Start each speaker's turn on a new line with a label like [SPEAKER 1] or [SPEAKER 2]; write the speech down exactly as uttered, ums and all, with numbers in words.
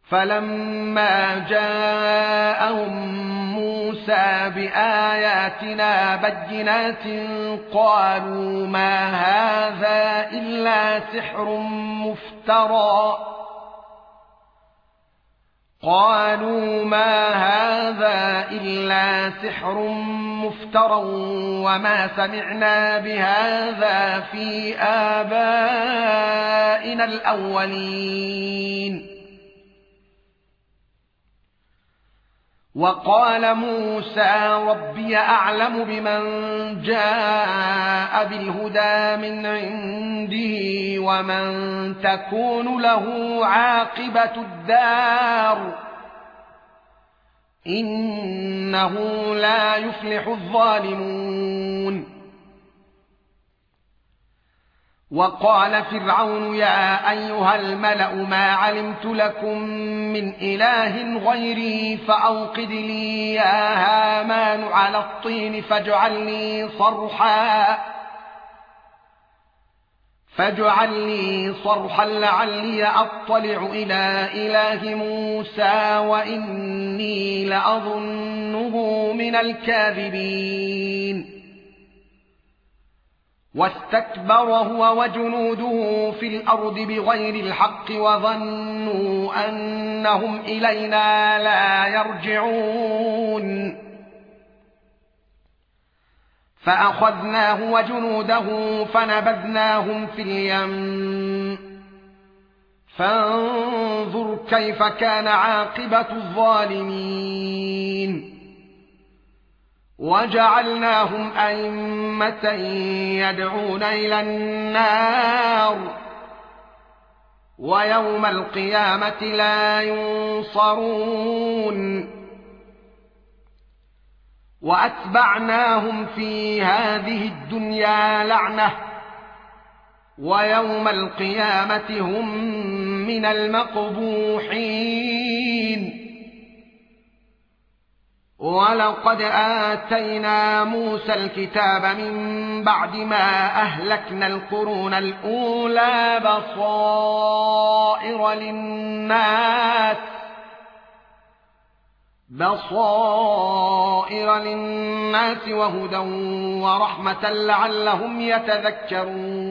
[SPEAKER 1] فلما جاءهم موسى بآياتنا بينات قالوا ما هذا إلا سحر مفترى قالوا ما هذا إلا سحر مفترى وما سمعنا بهذا في آبائنا الأولين. وقال موسى ربي أعلم بمن جاء بالهدى من عنده ومن تكون له عاقبة الدار إنه لا يفلح الظالمون. وقال فرعون يا أيها الملأ ما علمت لكم من إله غيري فأوقد لي يا هامان على الطين فاجعل لي صرحا فاجعل لي صرحا لعلي أطلع إلى إله موسى وإني لأظنه من الكاذبين. واستكبر هو وجنوده في الأرض بغير الحق وظنوا أنهم إلينا لا يرجعون فأخذناه وجنوده فنبذناهم في اليم فانظر كيف كان عاقبة الظالمين. وجعلناهم أئمة يدعون إلى النار ويوم القيامة لا ينصرون. وأتبعناهم في هذه الدنيا لعنة ويوم القيامة هم من المقبوحين. ولقد آتينا موسى الكتاب من بعد ما أهلكنا القرون الأولى بصائر للناس بصائر للناس وهدى ورحمة لعلهم يتذكرون.